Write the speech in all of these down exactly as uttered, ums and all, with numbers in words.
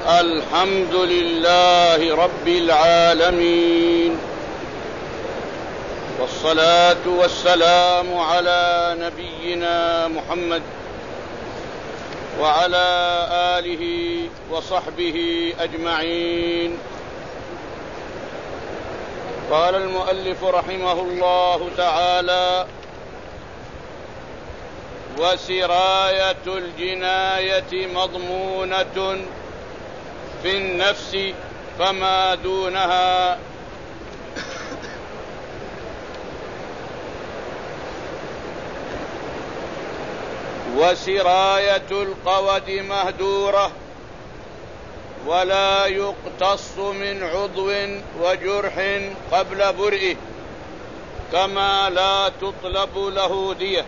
الحمد لله رب العالمين، والصلاة والسلام على نبينا محمد وعلى آله وصحبه أجمعين. قال المؤلف رحمه الله تعالى: وسراية الجناية مضمونة في النفس فما دونها. وسراية القود مهدورة، ولا يقتص من عضو وجرح قبل برئه، كما لا تطلب له دية.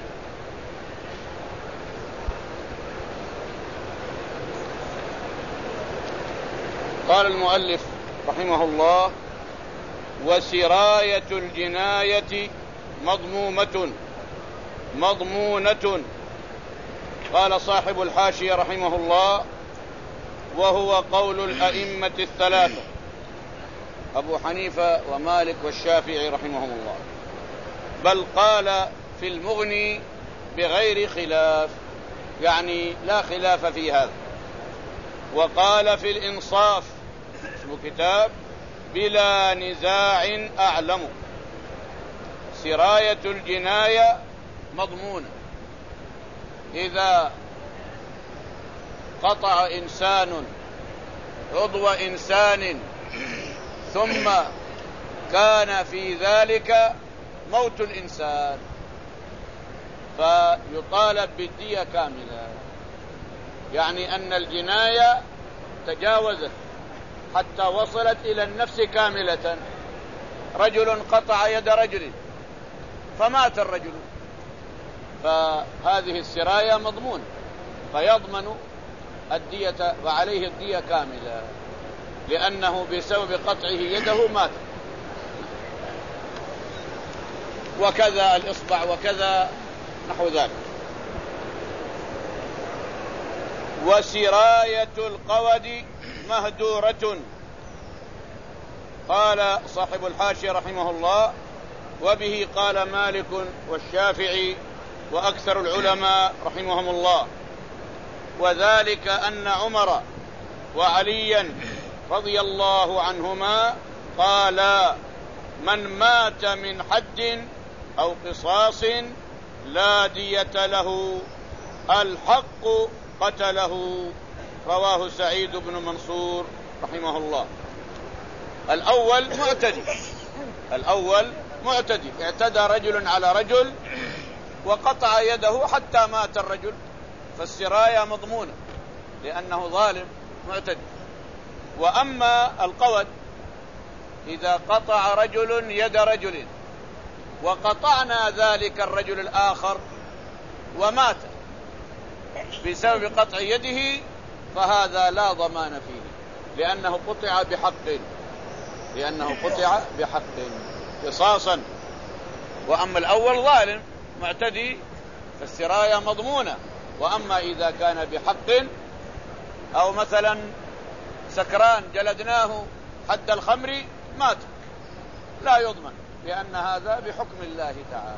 قال المؤلف رحمه الله: وسراية الجناية مضمومة مضمونة. قال صاحب الحاشية رحمه الله: وهو قول الأئمة الثلاثة أبو حنيفة ومالك والشافعي رحمهم الله، بل قال في المغني بغير خلاف، يعني لا خلاف في هذا. وقال في الإنصاف، اسم كتاب، بلا نزاع أعلم: سراية الجناية مضمونة. إذا قطع إنسان عضو إنسان ثم كان في ذلك موت الإنسان، فيطالب بالدية كاملة، يعني أن الجناية تجاوزت حتى وصلت إلى النفس كاملة. رجل قطع يد رجل فمات الرجل، فهذه السراية مضمون، فيضمن الدية وعليه الدية كاملة، لأنه بسبب قطعه يده مات. وكذا الإصبع وكذا نحو ذلك. وسراية القود مهدورة. قال صاحب الحاشية رحمه الله: وبه قال مالك والشافعي وأكثر العلماء رحمهم الله، وذلك أن عمر وعليا رضي الله عنهما قالا: من مات من حد أو قصاص لا دية له، الحق قتله. رواه سعيد بن منصور رحمه الله. الأول معتدي، الأول معتدي اعتدى رجل على رجل وقطع يده حتى مات الرجل، فالسراية مضمونة لأنه ظالم معتدي. وأما القود، إذا قطع رجل يد رجل وقطعنا ذلك الرجل الآخر ومات بسبب قطع يده، فهذا لا ضمان فيه، لأنه قطع بحق، لأنه قطع بحق قصاصا. وأما الأول ظالم معتدي فالسراية مضمونة. وأما إذا كان بحق، أو مثلا سكران جلدناه حد الخمر مات، لا يضمن، لأن هذا بحكم الله تعالى.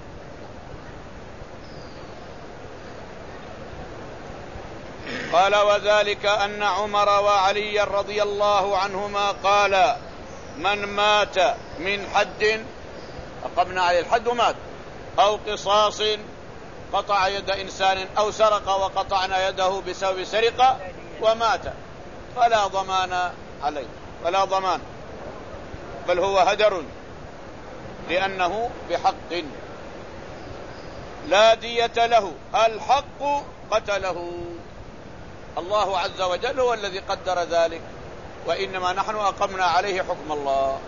قال: وذلك أن عمر وعلي رضي الله عنهما قال: من مات من حد أقمنا عليه الحد ومات، أو قصاص قطع يد إنسان، أو سرق وقطعنا يده بسبب سرقة ومات، فلا ضمان عليه، فلا ضمان، بل هو هدر، لأنه بحق لا دية له، الحق قتله. الله عز وجل هو الذي قدر ذلك، وإنما نحن أقمنا عليه حكم الله.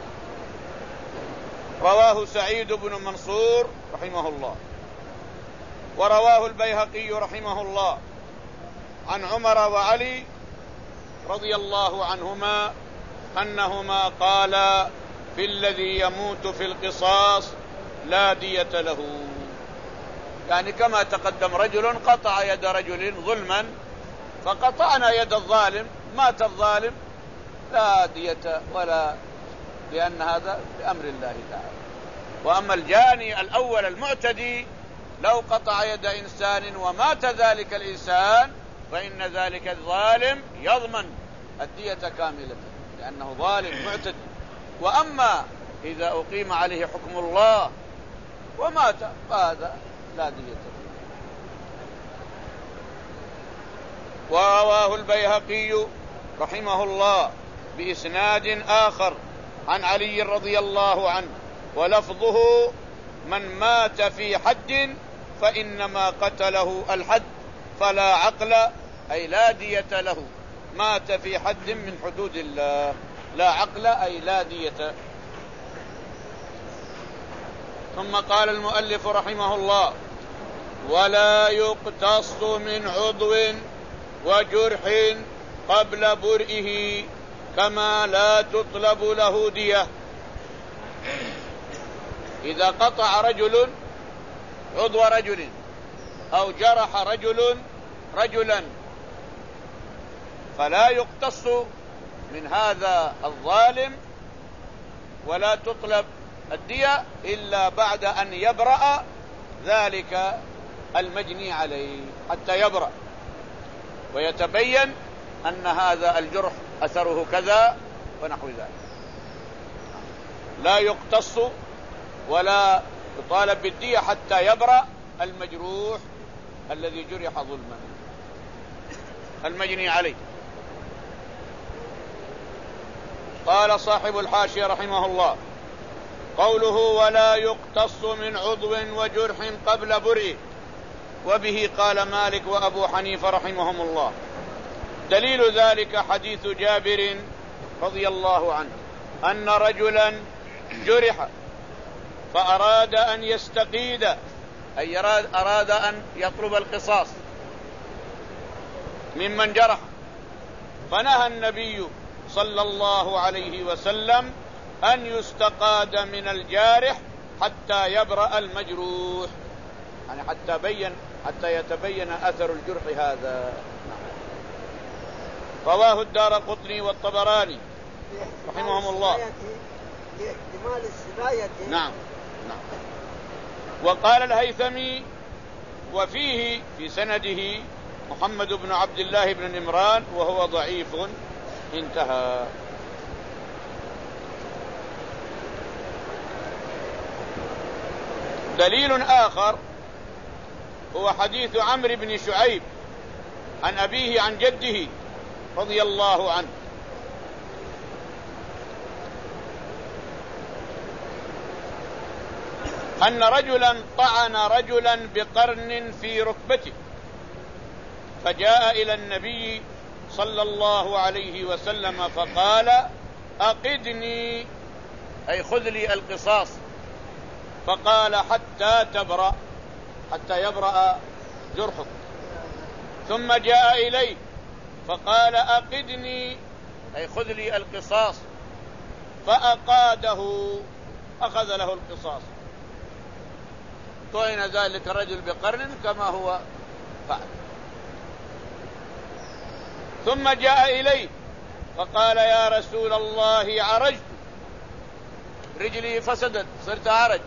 رواه سعيد بن منصور رحمه الله. ورواه البيهقي رحمه الله عن عمر وعلي رضي الله عنهما أنهما قالا: في الذي يموت في القصاص لا دية له. يعني كما تقدم، رجل قطع يد رجل ظلما، فقطعنا يد الظالم مات الظالم لا دية ولا، لأن هذا بأمر الله تعالى. وأما الجاني الأول المعتدي لو قطع يد إنسان ومات ذلك الإنسان فإن ذلك الظالم يضمن الدية كاملة لأنه ظالم معتدي. وأما إذا أقيم عليه حكم الله ومات فهذا لا دية. ورواه البيهقي رحمه الله بإسناد آخر عن علي رضي الله عنه ولفظه: من مات في حد فإنما قتله الحد فلا عقل، أي لا دية له. مات في حد من حدود الله، لا عقل أي لا دية. ثم قال المؤلف رحمه الله: ولا يقتص من عضو وجرح قبل برئه كما لا تطلب له دية. إذا قطع رجل عضو رجل أو جرح رجل رجلا فلا يقتص من هذا الظالم ولا تطلب الدية إلا بعد أن يبرأ ذلك المجني عليه، حتى يبرأ ويتبين أن هذا الجرح أثره كذا ونحو ذلك. لا يقتص ولا يطالب بالدية حتى يبرأ المجروح الذي جرح ظلما المجني عليه. قال صاحب الحاشية رحمه الله: قوله ولا يقتص من عضو وجرح قبل برئه، وبه قال مالك وأبو حنيفة رحمهم الله. دليل ذلك حديث جابر رضي الله عنه أن رجلا جرح فأراد أن يستقيد، أي أراد أن يطلب القصاص ممن جرح، فنهى النبي صلى الله عليه وسلم أن يستقاد من الجارح حتى يبرأ المجروح، يعني حتى بين حتى يتبين أثر الجرح هذا. رواه الدارقطني والطبراني رحمهم الله. لاحتمال السباية. نعم نعم. وقال الهيثمي: وفيه في سنده محمد بن عبد الله بن نمران وهو ضعيف. انتهى. دليل آخر هو حديث عمرو بن شعيب عن أبيه عن جده رضي الله عنه أن رجلا طعن رجلا بقرن في ركبته، فجاء إلى النبي صلى الله عليه وسلم فقال: أقدني، أي خذ لي القصاص. فقال: حتى تبرأ، حتى يبرأ جرحك. ثم جاء إليه فقال: أقدني، أي خذ لي القصاص. فأقاده، أخذ له القصاص. طعن ذلك الرجل بقرن كما هو فعل. ثم جاء إليه فقال: يا رسول الله عرجت، رجلي فسدت، صرت أعرج.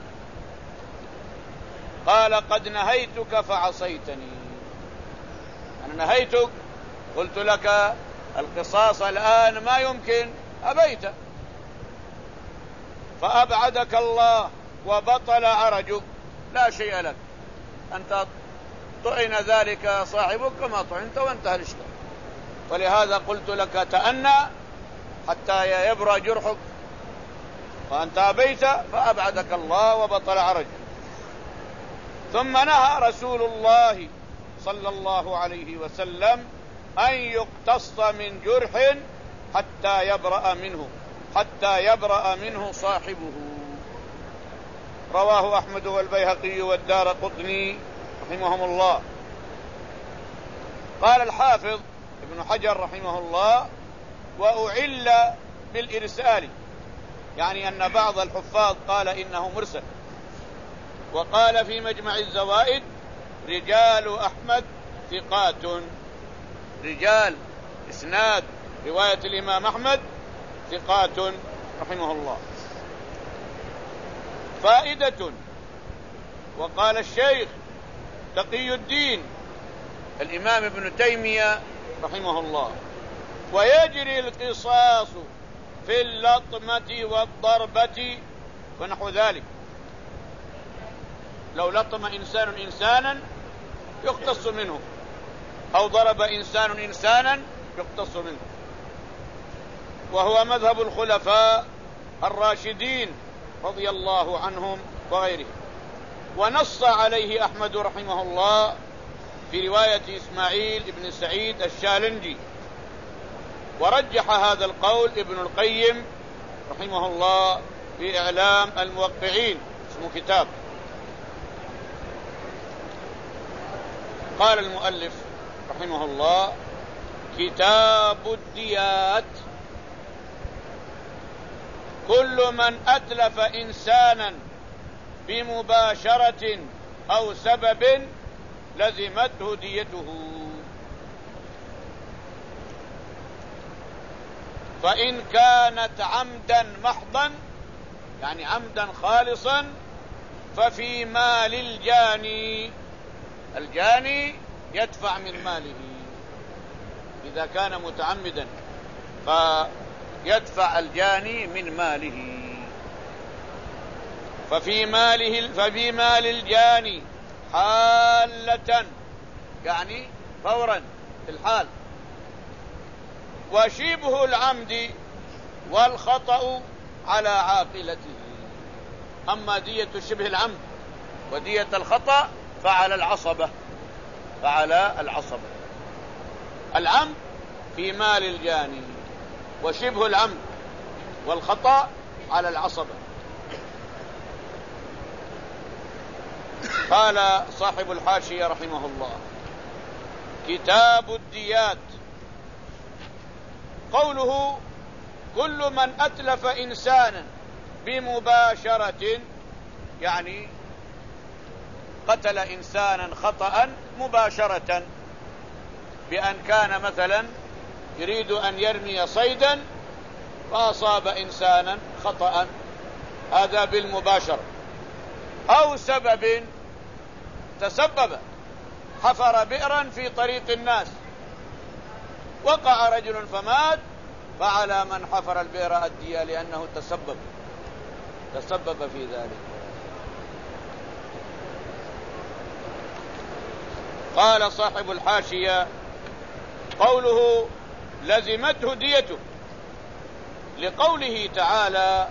قال: قد نهيتك فعصيتني، أنا نهيتك، قلت لك القصاص الآن ما يمكن، أبيت، فأبعدك الله وبطل عرجك، لا شيء لك، أنت طعن ذلك صاحبك كما طعنت وانتهى الإشكال. ولهذا قلت لك تأنى حتى يبرأ جرحك، وأنت أبيت فأبعدك الله وبطل عرجك. ثم نهى رسول الله صلى الله عليه وسلم أن يقتص من جرح حتى يبرأ منه، حتى يبرأ منه صاحبه. رواه أحمد والبيهقي والدارقطني رحمهم الله. قال الحافظ ابن حجر رحمه الله: وأعل بالإرسال، يعني أن بعض الحفاظ قال إنه مرسل. وقال في مجمع الزوائد: رجال أحمد ثقات، رجال إسناد رواية الإمام أحمد ثقات رحمه الله. فائدة. وقال الشيخ تقي الدين الإمام ابن تيمية رحمه الله: ويجري القصاص في اللطمة والضربة ونحو ذلك. لو لطم إنسان إنسانا يقتص منه، أو ضرب إنسان إنسانا يقتص منه، وهو مذهب الخلفاء الراشدين رضي الله عنهم وغيرهم. ونص عليه أحمد رحمه الله في رواية إسماعيل بن سعيد الشالنجي، ورجح هذا القول ابن القيم رحمه الله في إعلام الموقعين، اسمه كتاب. قال المؤلف رحمه الله: كتاب الديات: كل من أتلف إنسانا بمباشرة أو سبب لزمته ديته، فإن كانت عمدا محضا يعني عمدا خالصا ففي مال الجاني، الجاني يدفع من ماله إذا كان متعمدا، فيدفع الجاني من ماله. ففي ماله ففي مال الجاني حالة يعني فورا في الحال، وشبه العمد والخطأ على عاقلته. أما دية شبه العمد ودية الخطأ فعلى العصبة، فعلى العصبة. العمد في مال الجاني، وشبه العمد والخطأ على العصبة. قال صاحب الحاشية رحمه الله: كتاب الديات: قوله كل من أتلف إنسانا بمباشرة يعني قتل إنسانا خطأ مباشرة، بأن كان مثلا يريد أن يرمي صيدا فأصاب إنسانا خطأ، هذا بالمباشرة. أو سبب تسبب، حفر بئرا في طريق الناس وقع رجل فمات، فعلى من حفر البئر الدية لأنه تسبب تسبب في ذلك. قال صاحب الحاشية: قوله لزمته ديته لقوله تعالى: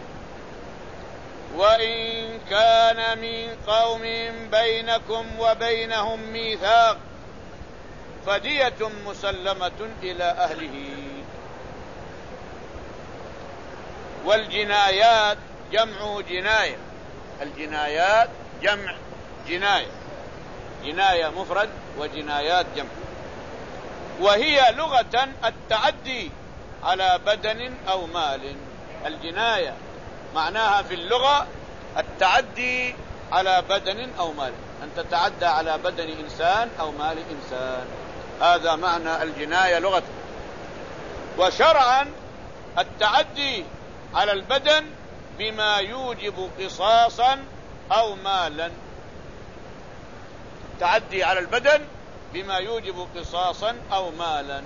وإن كان من قوم بينكم وبينهم ميثاق فدية مسلمة إلى أهله. والجنايات جمع جناية، الجنايات جمع جناية، جناية مفرد وجنايات جمع. وهي لغة التعدي على بدن أو مال. الجناية معناها في اللغة التعدي على بدن أو مال، أن تتعدى على بدن إنسان أو مال إنسان، هذا معنى الجناية لغة. وشرعا التعدي على البدن بما يوجب قصاصا أو مالا، التعدي على البدن بما يوجب قصاصا أو مالا.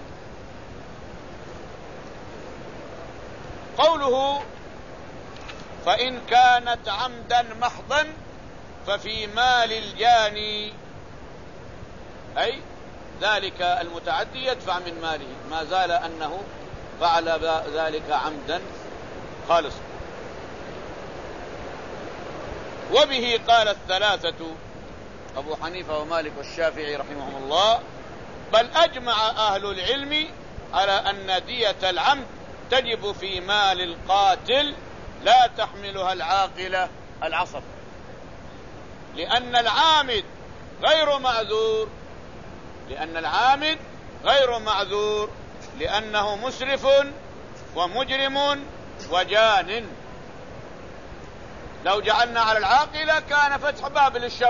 قوله فإن كانت عمدا محضا ففي مال الجاني، أي ذلك المتعدي يدفع من ماله ما زال أنه فعل ذلك عمدا خالصا. وبه قال الثلاثة أبو حنيفة ومالك والشافعي رحمهم الله: بل أجمع أهل العلم على أن دية العمد تجب في مال القاتل لا تحملها العاقلة العصب، لأن العامد غير معذور، لأن العامد غير معذور لأنه مسرف ومجرم وجان. لو جعلنا على العاقلة كان فتح باب للشر،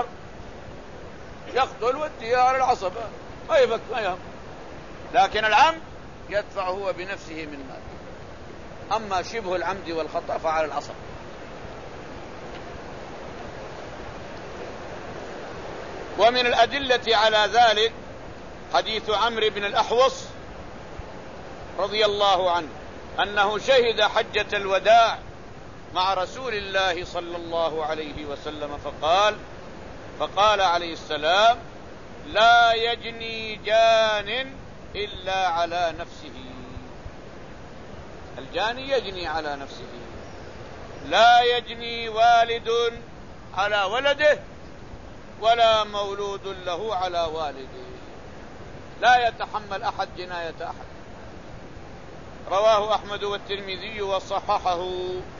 يقتل والديار العصبة ما يفك ما يهم. لكن العمد يدفع هو بنفسه من مال. أما شبه العمد والخطأ فعلى العصب. ومن الأدلة على ذلك حديث عمرو بن الأحوص رضي الله عنه أنه شهد حجة الوداع مع رسول الله صلى الله عليه وسلم فقال فقال عليه السلام: لا يجني جان إلا على نفسه. الجاني يجني على نفسه. لا يجني والد على ولده ولا مولود له على والده. لا يتحمل أحد جناية أحد. رواه أحمد والترمذي وصححه.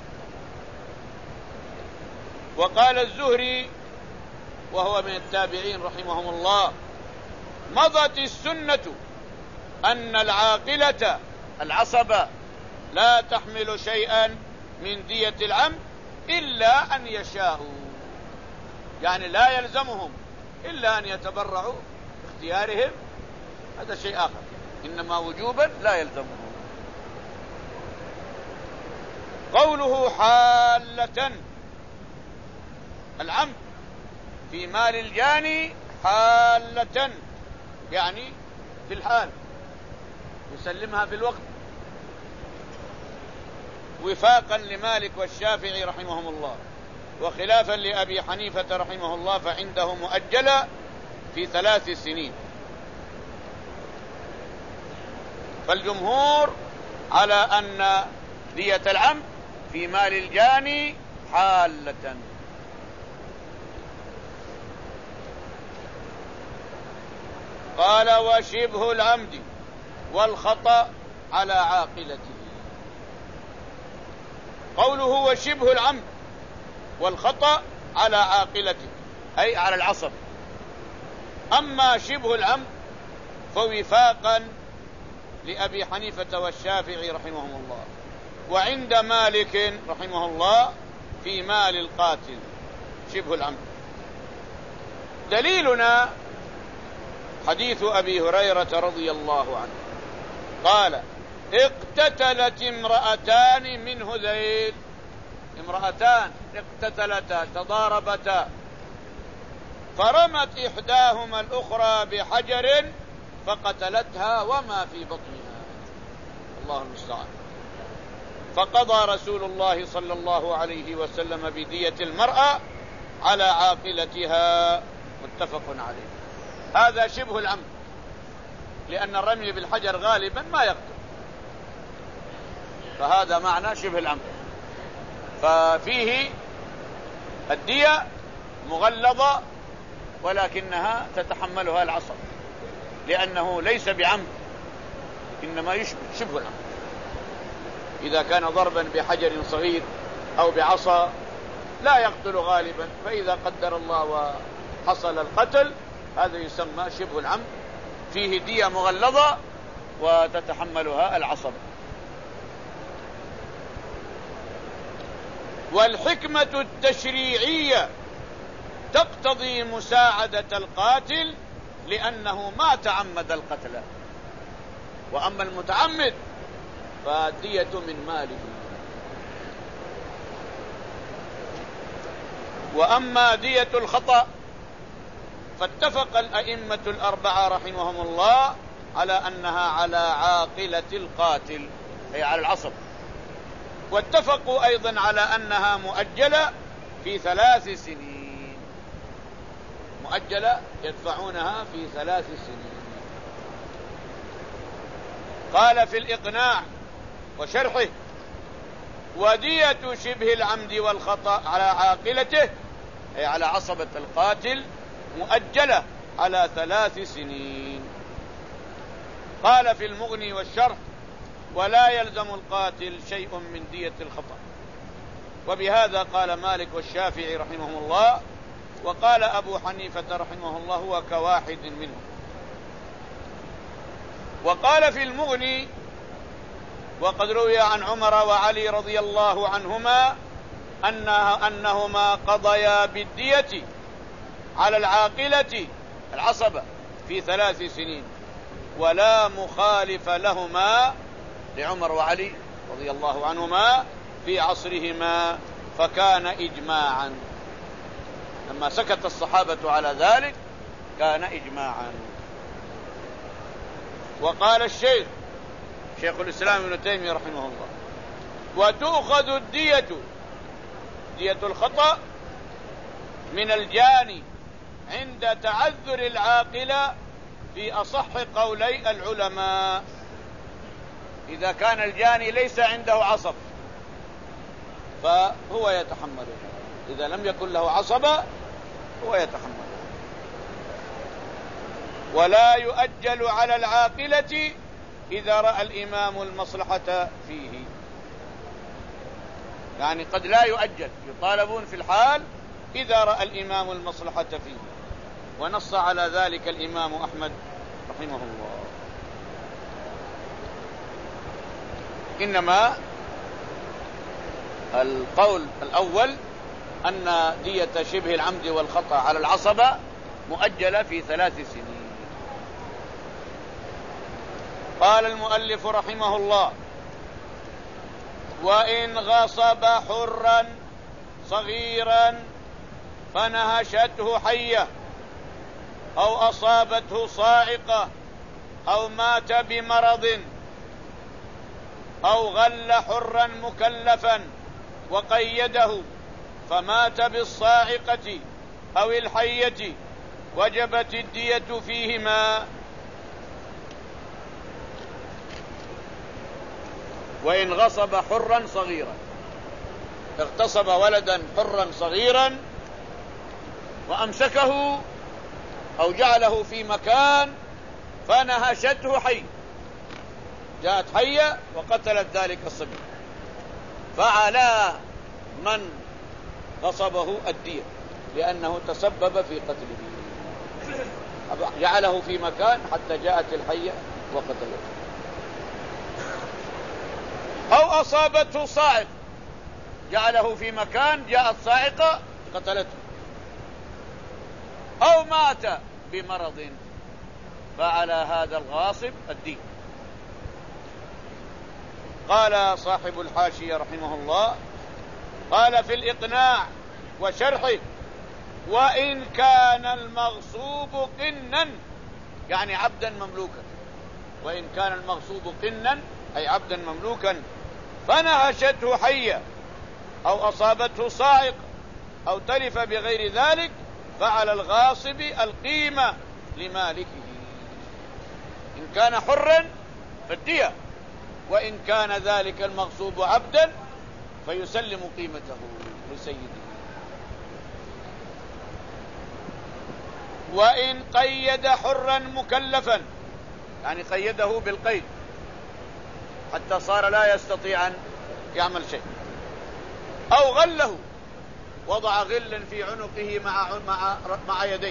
وقال الزهري وهو من التابعين رحمهم الله: مضت السنة أن العاقلة العصبة لا تحمل شيئا من دية العمد إلا أن يشاءوا، يعني لا يلزمهم إلا أن يتبرعوا باختيارهم، هذا شيء آخر، إنما وجوبا لا يلزمهم. قوله حالة، العمد في مال الجاني حالة، يعني في الحال يسلمها في الوقت، وفاقا لمالك والشافعي رحمهم الله، وخلافا لأبي حنيفة رحمه الله فعنده مؤجلة في ثلاث سنين. فالجمهور على أن دية العمد في مال الجاني حالة. قال: وشبه العمد والخطأ على عاقلته. قوله وشبه العمد والخطأ على عاقلته أي على العصب. أما شبه العمد فوفاقا لأبي حنيفة والشافعي رحمهم الله، وعند مالك رحمه الله في مال القاتل شبه العمد. دليلنا حديث أبي هريرة رضي الله عنه قال: اقتتلت امرأتان من هذيل. امرأتان اقتتلتا تضاربتا، فرمت إحداهما الأخرى بحجر فقتلتها وما في بطنها. الله المستعان. فقضى رسول الله صلى الله عليه وسلم بدية المرأة على عاقلتها، متفق عليه. هذا شبه العمد، لأن الرمي بالحجر غالبا ما يقتل، فهذا معنى شبه العمد. ففيه الدية مغلظة ولكنها تتحملها العصب، لأنه ليس بعمد، إنما يشبه شبه العمد. إذا كان ضربا بحجر صغير أو بعصا لا يقتل غالبا، فإذا قدر الله وحصل القتل هذا يسمى شبه العمد، فيه دية مغلظة وتتحملها العصب. والحكمة التشريعية تقتضي مساعدة القاتل لأنه ما تعمد القتل، وأما المتعمد فالدية من ماله. وأما دية الخطأ فاتفق الأئمة الأربعة رحمهم الله على أنها على عاقلة القاتل أي على العصب، واتفقوا أيضا على أنها مؤجلة في ثلاث سنين، مؤجلة يدفعونها في ثلاث سنين. قال في الإقناع وشرحه: ودية شبه العمد والخطأ على عاقلته أي على عصبة القاتل مؤجلة على ثلاث سنين. قال في المغني والشرح: ولا يلزم القاتل شيء من دية الخطأ. وبهذا قال مالك والشافعي رحمهم الله، وقال أبو حنيفة رحمه الله هو كواحد منهم. وقال في المغني: وقد روي عن عمر وعلي رضي الله عنهما أنها أنهما قضيا بالدية على العاقلة العصبة في ثلاث سنين، ولا مخالف لهما لعمر وعلي رضي الله عنهما في عصرهما، فكان إجماعا. لما سكت الصحابة على ذلك كان إجماعا. وقال الشيخ شيخ الإسلام ابن تيمية رحمه الله: وتؤخذ الدية دية الخطأ من الجاني عند تعذر العاقل في أصح قولي العلماء. إذا كان الجاني ليس عنده عصب فهو يتحمل، إذا لم يكن له عصب هو يتحمل. ولا يؤجل على العاقلة إذا رأى الإمام المصلحة فيه، يعني قد لا يؤجل، يطالبون في الحال إذا رأى الإمام المصلحة فيه، ونص على ذلك الإمام أحمد رحمه الله. إنما القول الأول أن دية شبه العمد والخطأ على العصبة مؤجلة في ثلاث سنين. قال المؤلف رحمه الله: وإن غصب حرا صغيرا فنهشته حية أو أصابته صاعقة أو مات بمرض أو غل حرا مكلفا وقيده فمات بالصاعقة أو الحية وجبت الدية فيهما. وإن غصب حرا صغيرا، اغتصب ولدا حرا صغيرا وأمسكه أو جعله في مكان فنهشته حي، جاءت حية وقتلت ذلك الصبي، فعلى من غصبه الدية لأنه تسبب في قتله، جعله في مكان حتى جاءت الحية وقتلته. أو أصابته صاعقة، جعله في مكان جاءت صاعقة قتلته. أو مات بمرض، فعلى هذا الغاصب الدين. قال صاحب الحاشية رحمه الله: قال في الإقناع وشرحه: وإن كان المغصوب قنا، يعني عبدا مملوكا، وإن كان المغصوب قنا أي عبدا مملوكا فنهشته حية أو أصابته صاعقة أو تلف بغير ذلك، فعلى الغاصب القيمة لمالكه. إن كان حرا فالدية، وإن كان ذلك المغصوب عبدا فيسلم قيمته لسيده. وإن قيد حرا مكلفا، يعني قيده بالقيد حتى صار لا يستطيع أن يعمل شيء، أو غله، وضع غلا في عنقه مع مع مع يديه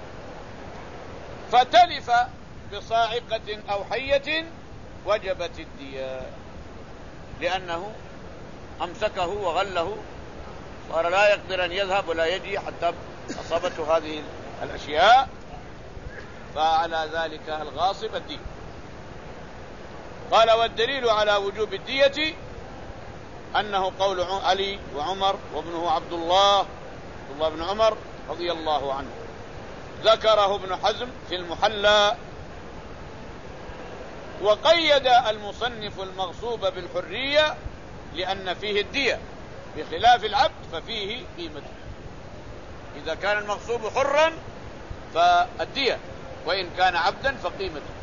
فتلف بصاعقة أو حية، وجبت الدية، لأنه أمسكه وغله، صار لا يقدر أن يذهب ولا يجي حتى أصابته هذه الأشياء، فعلى ذلك الغاصب الدية. قال: والدليل على وجوب الدية أنه قول علي وعمر وابنه عبد الله عبد الله بن عمر رضي الله عنه، ذكره ابن حزم في المحلى. وقيد المصنف المغصوب بالحرية لأن فيه الدية، بخلاف العبد ففيه قيمته. إذا كان المغصوب حرا فالدية، وإن كان عبدا فقيمته.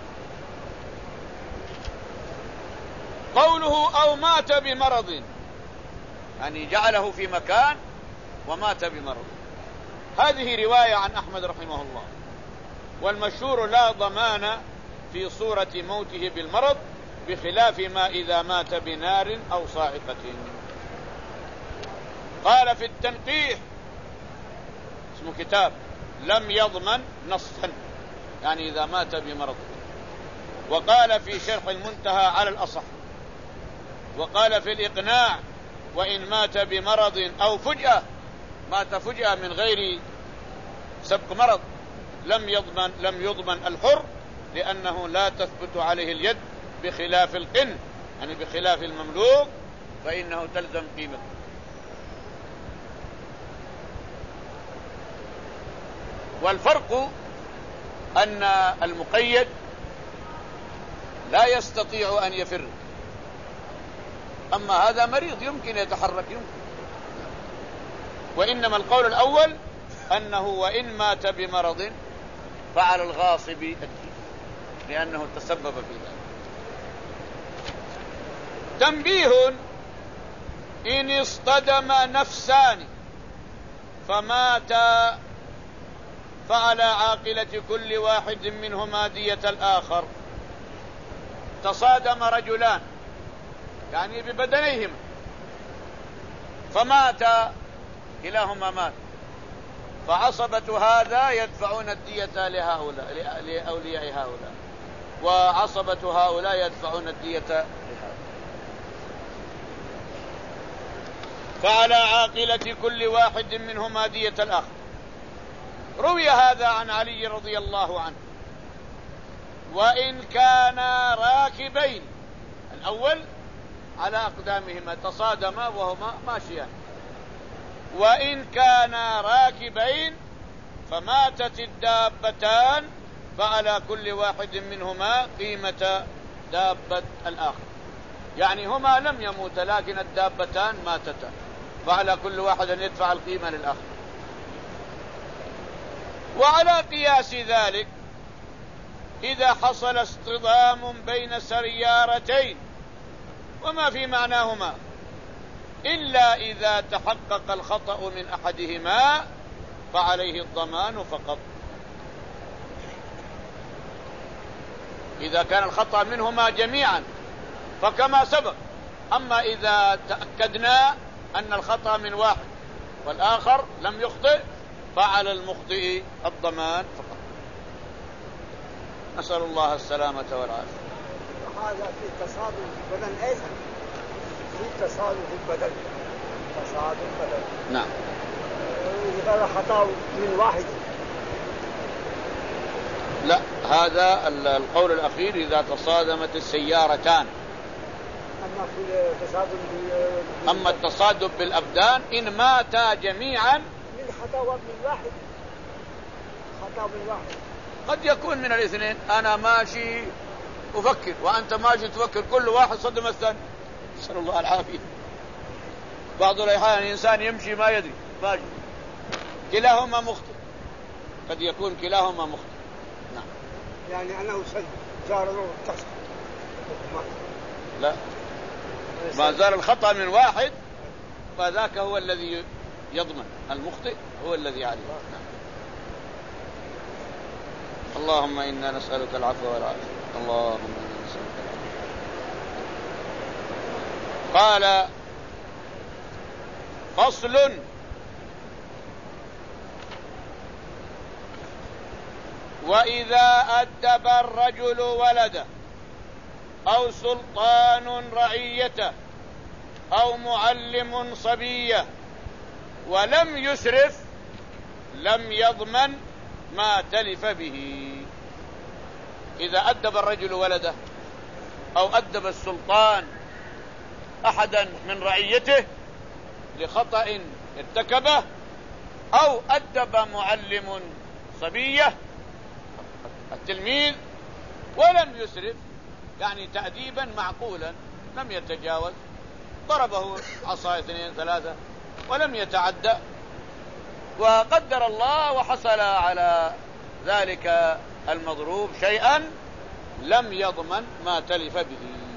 قوله: أو مات بمرض، يعني جعله في مكان ومات بمرض. هذه رواية عن أحمد رحمه الله، والمشهور لا ضمان في صورة موته بالمرض، بخلاف ما إذا مات بنار أو صاعقة. قال في التنقيح، اسمه كتاب، لم يضمن نصا، يعني إذا مات بمرض. وقال في شرح المنتهى على الأصح. وقال في الإقناع: وإن مات بمرض أو فجأة، مات فجأة من غير سبق مرض، لم يضمن لم يضمن الحر لأنه لا تثبت عليه اليد بخلاف القن، يعني بخلاف المملوك فإنه تلزم قيمته. والفرق أن المقيد لا يستطيع أن يفر، أما هذا مريض يمكن يتحرك يمكن. وإنما القول الأول أنه وإن مات بمرض فعلى الغاصب الدين لأنه تسبب في ذلك. تنبيه: إن اصطدم نفسان فماتا فعلى عاقلة كل واحد منهما دية الآخر. تصادم رجلان يعني ببدنيهما فماتا، كلاهما مات، فعصبة هذا يدفعون الدية لهؤلاء لأولياء هؤلاء، وعصبة هؤلاء يدفعون الدية لهؤلاء. فعلى عاقلة كل واحد منهما دية الآخر. روي هذا عن علي رضي الله عنه: وإن كانا راكبين، الأول على أقدامهما تصادما وهما ماشيان، وإن كانا راكبين فماتت الدابتان فعلى كل واحد منهما قيمة دابة الآخر، يعني هما لم يموتا لكن الدابتان ماتتا، فعلى كل واحد أن يدفع القيمة للآخر. وعلى قياس ذلك إذا حصل اصطدام بين سيارتين وما في معناهما إلا إذا تحقق الخطأ من أحدهما فعليه الضمان فقط. إذا كان الخطأ منهما جميعا فكما سبق، أما إذا تأكدنا أن الخطأ من واحد والآخر لم يخطئ فعلى المخطئ الضمان فقط. نسأل الله السلامة والعافية. هذا في تصادم في البدن أيضا، في تصادم في البدن، تصادم في البدن. نعم. إذا خطأ من واحد. لا، هذا القول الأخير إذا تصادمت السيارتان. أما في التصادم أما التصادم بالأبدان إن ماتا جميعا من خطأ من واحد، خطأ من واحد. قد يكون من الاثنين، أنا ماشي أفكر وأنت ماشي تفكر، كل واحد صدم الثاني، نسأل الله العافية. بعض الأحيان الإنسان يمشي ما يدري ماشي، كلاهما مخطئ، قد يكون كلاهما مخطئ. نعم. يعني أنا أسلم جاره واتصل. لا، ما زال الخطأ من واحد فذاك هو الذي يضمن، المخطئ هو الذي عليه. نعم. اللهم إنا نسألك العفو والعافية. اللهم إنا نسألك العفو. قال: فصل: وإذا أدب الرجل ولده أو سلطان رعيته أو معلم صبيه ولم يسرف لم يضمن ما تلف به. إذا أدب الرجل ولده أو أدب السلطان أحدا من رعيته لخطأ ارتكبه، أو أدب معلم صبيه التلميذ ولم يسرف، يعني تأديبا معقولا لم يتجاوز، ضربه عصا اثنين ثلاثة ولم يتعدى، وقدر الله وحصل على ذلك المضروب شيئا، لم يضمن ما تلف به.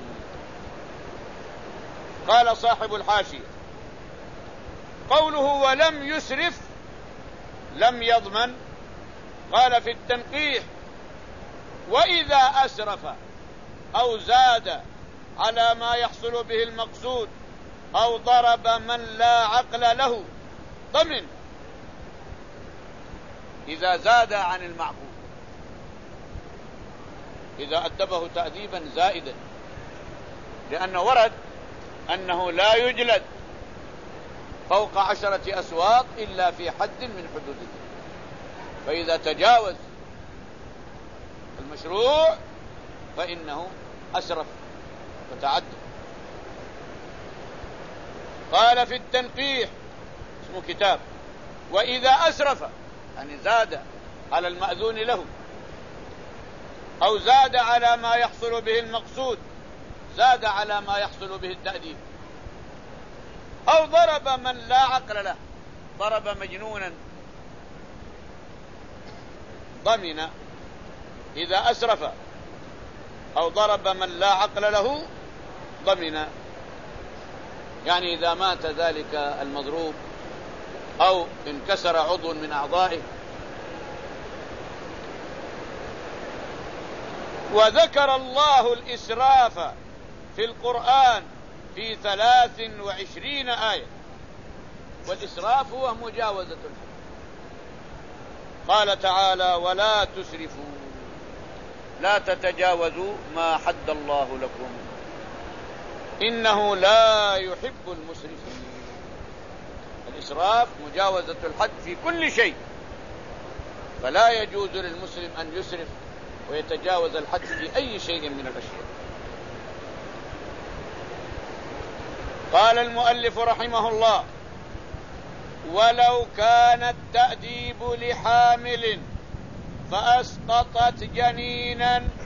قال صاحب الحاشية: قوله ولم يسرف لم يضمن، قال في التنقيح: وإذا أسرف أو زاد على ما يحصل به المقصود أو ضرب من لا عقل له ضمن. إذا زاد عن المعقول، إذا أدبه تأديبا زائدا، لأنه ورد أنه لا يجلد فوق عشرة أسواق إلا في حد من حدود الله، فإذا تجاوز المشروع فإنه أسرف وتعدى. قال في التنقيح، اسمه كتاب، وإذا أسرف يعني زاد على المأذون له أو زاد على ما يحصل به المقصود، زاد على ما يحصل به التأديب، أو ضرب من لا عقل له، ضرب مجنونا، ضمن. إذا أسرف أو ضرب من لا عقل له ضمن، يعني إذا مات ذلك المضروب أو انكسر عضو من أعضائه. وذكر الله الإسراف في القرآن في ثلاث وعشرين آية، والإسراف هو مجاوزة الحد. قال تعالى: ولا تسرفوا، لا تتجاوزوا ما حد الله لكم، إنه لا يحب المسرفين. الإسراف مجاوزة الحد في كل شيء، فلا يجوز للمسلم أن يسرف ويتجاوز الحد في أي شيء من الأشياء. قال المؤلف رحمه الله: ولو كان التأديب لحامل فأسقطت جنينا